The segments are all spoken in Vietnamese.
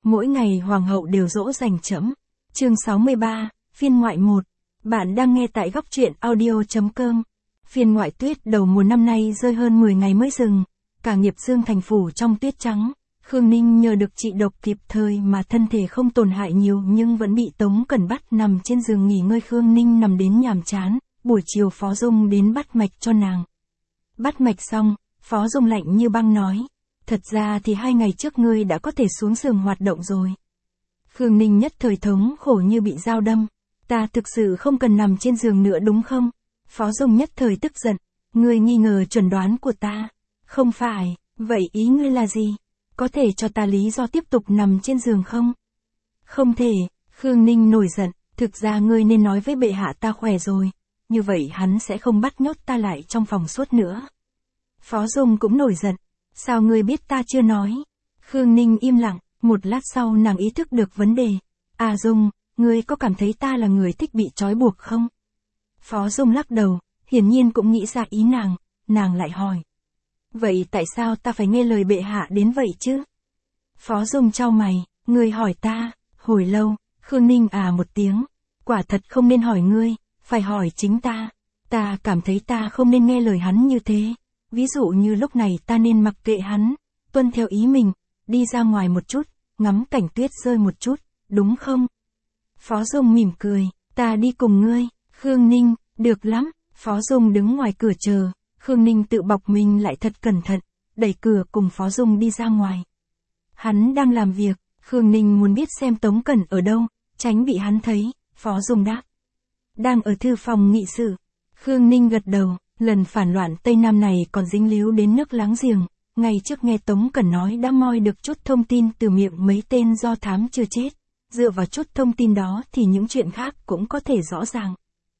mỗi ngày hoàng hậu đều dỗ dành trẫm. Chương 63, phiên ngoại 1. Bạn đang nghe tại góc truyện audio.com. Phiên ngoại tuyết đầu mùa năm nay rơi hơn 10 ngày mới dừng, cả nghiệp dương thành phủ trong tuyết trắng. Khương Ninh nhờ được trị độc kịp thời mà thân thể không tổn hại nhiều nhưng vẫn bị Tống Cẩn bắt nằm trên giường nghỉ ngơi. Khương Ninh nằm đến nhàm chán, buổi chiều Phó Dung đến bắt mạch cho nàng. Bắt mạch xong, Phó Dung lạnh như băng nói, thật ra thì 2 ngày trước ngươi đã có thể xuống giường hoạt động rồi. Khương Ninh nhất thời thống khổ như bị dao đâm, ta thực sự không cần nằm trên giường nữa đúng không? Phó Dung nhất thời tức giận, ngươi nghi ngờ chuẩn đoán của ta. Không phải, vậy ý ngươi là gì? Có thể cho ta lý do tiếp tục nằm trên giường không? Không thể, Khương Ninh nổi giận, thực ra ngươi nên nói với bệ hạ ta khỏe rồi, như vậy hắn sẽ không bắt nhốt ta lại trong phòng suốt nữa. Phó Dung cũng nổi giận, sao ngươi biết ta chưa nói? Khương Ninh im lặng, một lát sau nàng ý thức được vấn đề. À Dung, ngươi có cảm thấy ta là người thích bị trói buộc không? Phó Dung lắc đầu, hiển nhiên cũng nghĩ ra ý nàng lại hỏi. Vậy tại sao ta phải nghe lời bệ hạ đến vậy chứ? Phó Dung chau mày, ngươi hỏi ta, hồi lâu, Khương Ninh à một tiếng, quả thật không nên hỏi ngươi, phải hỏi chính ta. Ta cảm thấy ta không nên nghe lời hắn như thế, ví dụ như lúc này ta nên mặc kệ hắn, tuân theo ý mình, đi ra ngoài một chút, ngắm cảnh tuyết rơi một chút, đúng không? Phó Dung mỉm cười, ta đi cùng ngươi. Khương Ninh, được lắm. Phó Dung đứng ngoài cửa chờ, Khương Ninh tự bọc mình lại thật cẩn thận, đẩy cửa cùng Phó Dung đi ra ngoài. Hắn đang làm việc, Khương Ninh muốn biết xem Tống Cẩn ở đâu, tránh bị hắn thấy. Phó Dung đáp, đang ở thư phòng nghị sự. Khương Ninh gật đầu, lần phản loạn Tây Nam này còn dính líu đến nước láng giềng. Ngày trước nghe Tống Cẩn nói đã moi được chút thông tin từ miệng mấy tên do thám chưa chết. Dựa vào chút thông tin đó thì những chuyện khác cũng có thể rõ ràng.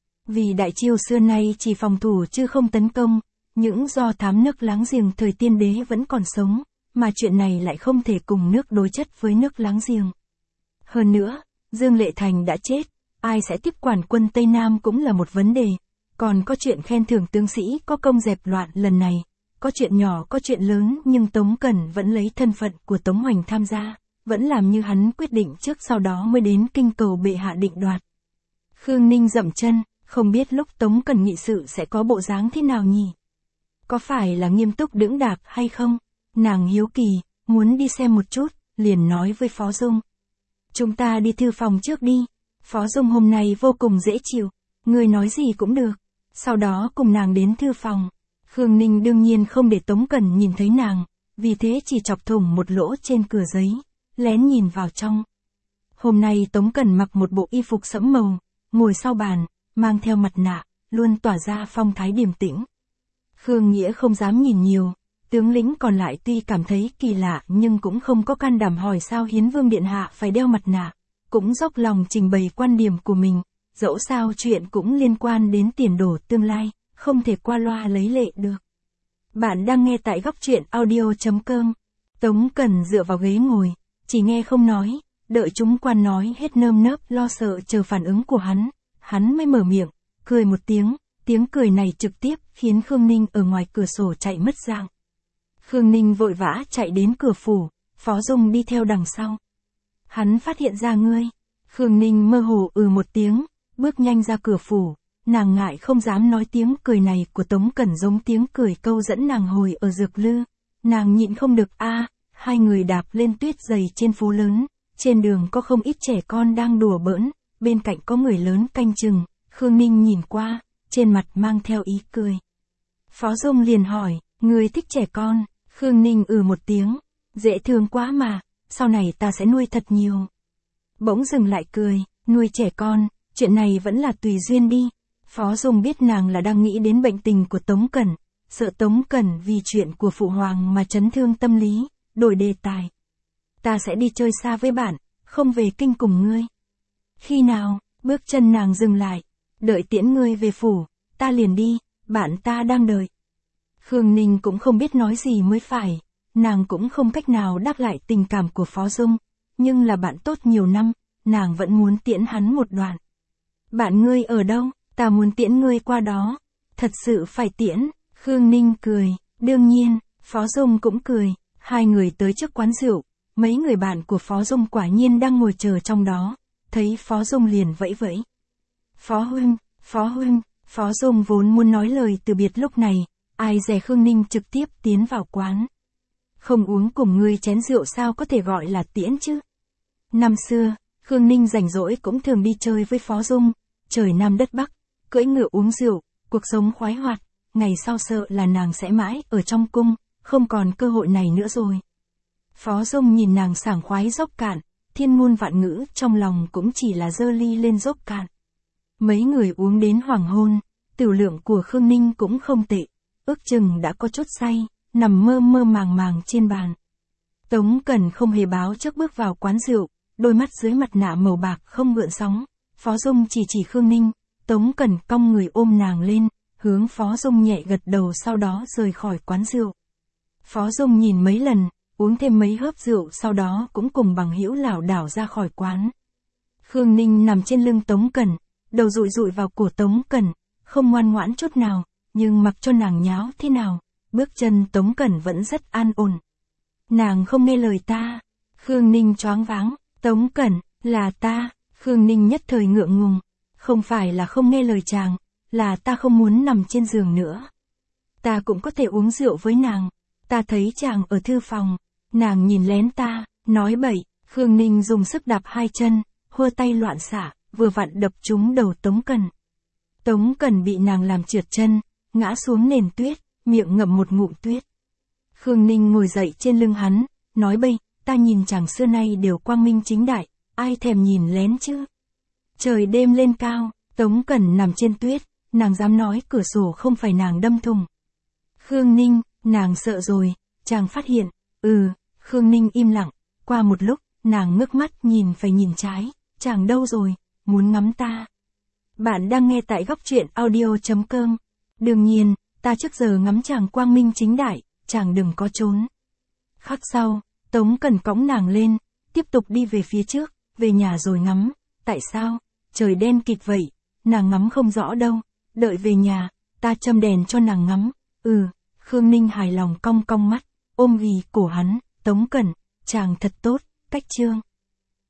Vì Đại Chiêu xưa nay chỉ phòng thủ chứ không tấn công, những do thám nước láng giềng thời Tiên Đế vẫn còn sống, mà chuyện này lại không thể cùng nước đối chất với nước láng giềng. Hơn nữa, Dương Lệ Thành đã chết, ai sẽ tiếp quản quân Tây Nam cũng là một vấn đề, còn có chuyện khen thưởng tướng sĩ có công dẹp loạn lần này, có chuyện nhỏ có chuyện lớn nhưng Tống Cẩn vẫn lấy thân phận của Tống Hoành tham gia, vẫn làm như hắn quyết định trước sau đó mới đến kinh cầu bệ hạ định đoạt. Khương Ninh dậm chân, không biết lúc Tống Cẩn nghị sự sẽ có bộ dáng thế nào nhỉ? Có phải là nghiêm túc đững đạc hay không? Nàng hiếu kỳ, muốn đi xem một chút, liền nói với Phó Dung. Chúng ta đi thư phòng trước đi. Phó Dung hôm nay vô cùng dễ chịu, người nói gì cũng được. Sau đó cùng nàng đến thư phòng. Khương Ninh đương nhiên không để Tống Cẩn nhìn thấy nàng, vì thế chỉ chọc thủng một lỗ trên cửa giấy, lén nhìn vào trong. Hôm nay Tống Cẩn mặc một bộ y phục sẫm màu, ngồi sau bàn, mang theo mặt nạ, luôn tỏa ra phong thái điềm tĩnh. Khương Nghĩa không dám nhìn nhiều, tướng lĩnh còn lại tuy cảm thấy kỳ lạ nhưng cũng không có can đảm hỏi sao Hiến Vương Điện Hạ phải đeo mặt nạ, cũng dốc lòng trình bày quan điểm của mình, dẫu sao chuyện cũng liên quan đến tiền đồ tương lai, không thể qua loa lấy lệ được. Bạn đang nghe tại góc truyện audio.com. Tống Cẩn dựa vào ghế ngồi, chỉ nghe không nói, đợi chúng quan nói hết nơm nớp lo sợ chờ phản ứng của hắn mới mở miệng, cười một tiếng cười này trực tiếp khiến Khương Ninh ở ngoài cửa sổ chạy mất dạng. Khương Ninh vội vã chạy đến cửa phủ, Phó Dung đi theo đằng sau. Hắn phát hiện ra ngươi. Khương Ninh mơ hồ một tiếng, bước nhanh ra cửa phủ, nàng ngại không dám nói tiếng cười này của Tống Cẩn giống tiếng cười câu dẫn nàng hồi ở Dược Lư. Nàng nhịn không được hai người đạp lên tuyết dày trên phố lớn, trên đường có không ít trẻ con đang đùa bỡn, bên cạnh có người lớn canh chừng, Khương Ninh nhìn qua, trên mặt mang theo ý cười. Phó Dung liền hỏi, người thích trẻ con? Khương Ninh một tiếng, dễ thương quá mà, sau này ta sẽ nuôi thật nhiều. Bỗng dừng lại cười, nuôi trẻ con, chuyện này vẫn là tùy duyên đi. Phó Dung biết nàng là đang nghĩ đến bệnh tình của Tống Cẩn, sợ Tống Cẩn vì chuyện của phụ hoàng mà chấn thương tâm lý, đổi đề tài. Ta sẽ đi chơi xa với bạn, không về kinh cùng ngươi. Khi nào? Bước chân nàng dừng lại, đợi tiễn ngươi về phủ, ta liền đi, bạn ta đang đợi. Khương Ninh cũng không biết nói gì mới phải, nàng cũng không cách nào đáp lại tình cảm của Phó Dung, nhưng là bạn tốt nhiều năm, nàng vẫn muốn tiễn hắn một đoạn. Bạn ngươi ở đâu? Ta muốn tiễn ngươi qua đó. Thật sự phải tiễn? Khương Ninh cười, đương nhiên. Phó Dung cũng cười, hai người tới trước quán rượu, mấy người bạn của Phó Dung quả nhiên đang ngồi chờ trong đó, thấy Phó Dung liền vẫy vẫy. Phó huynh, Phó huynh, Phó Dung vốn muốn nói lời từ biệt lúc này, ai dè Khương Ninh trực tiếp tiến vào quán. Không uống cùng ngươi chén rượu sao có thể gọi là tiễn chứ? Năm xưa, Khương Ninh rảnh rỗi cũng thường đi chơi với Phó Dung, trời Nam đất Bắc, cưỡi ngựa uống rượu, cuộc sống khoái hoạt, ngày sau sợ là nàng sẽ mãi ở trong cung, không còn cơ hội này nữa rồi. Phó Dung nhìn nàng sảng khoái dốc cạn, thiên muôn vạn ngữ trong lòng cũng chỉ là dơ ly lên dốc cạn. Mấy người uống đến hoàng hôn, tiểu lượng của Khương Ninh cũng không tệ, ước chừng đã có chút say, nằm mơ mơ màng màng trên bàn. Tống Cẩn không hề báo trước bước vào quán rượu, đôi mắt dưới mặt nạ màu bạc không gợn sóng. Phó Dung chỉ Khương Ninh, Tống Cẩn cong người ôm nàng lên, hướng Phó Dung nhẹ gật đầu sau đó rời khỏi quán rượu. Phó Dung nhìn mấy lần, uống thêm mấy hớp rượu sau đó cũng cùng bằng hữu lảo đảo ra khỏi quán. Khương Ninh nằm trên lưng Tống Cẩn, đầu dụi dụi vào cổ Tống Cẩn, không ngoan ngoãn chút nào, nhưng mặc cho nàng nháo thế nào, bước chân Tống Cẩn vẫn rất an ổn. Nàng không nghe lời ta. Khương Ninh choáng váng, Tống Cẩn, là ta. Khương Ninh nhất thời ngượng ngùng, không phải là không nghe lời chàng, là ta không muốn nằm trên giường nữa. Ta cũng có thể uống rượu với nàng, ta thấy chàng ở thư phòng, nàng nhìn lén ta, nói bậy. Khương Ninh dùng sức đạp hai chân, hơ tay loạn xạ, vừa vặn đập trúng đầu Tống Cẩn. Tống Cẩn bị nàng làm trượt chân, ngã xuống nền tuyết, miệng ngậm một ngụm tuyết. Khương Ninh ngồi dậy trên lưng hắn, nói bậy, ta nhìn chàng xưa nay đều quang minh chính đại, ai thèm nhìn lén chứ. Trời đêm lên cao, Tống Cẩn nằm trên tuyết, nàng dám nói cửa sổ không phải nàng đâm thùng. Khương Ninh, nàng sợ rồi, chàng phát hiện. Khương Ninh im lặng, qua một lúc, nàng ngước mắt nhìn phải nhìn trái, chàng đâu rồi, muốn ngắm ta. Bạn đang nghe tại góc truyện audio.com. Đương nhiên, ta trước giờ ngắm chàng quang minh chính đại, chàng đừng có trốn. Khắc sau, Tống Cẩn cõng nàng lên, tiếp tục đi về phía trước, về nhà rồi ngắm. Tại sao? Trời đen kịt vậy, nàng ngắm không rõ đâu, đợi về nhà, ta châm đèn cho nàng ngắm. Khương Ninh hài lòng cong cong mắt, ôm ghì cổ hắn, Tống Cẩn, chàng thật tốt, cách chương.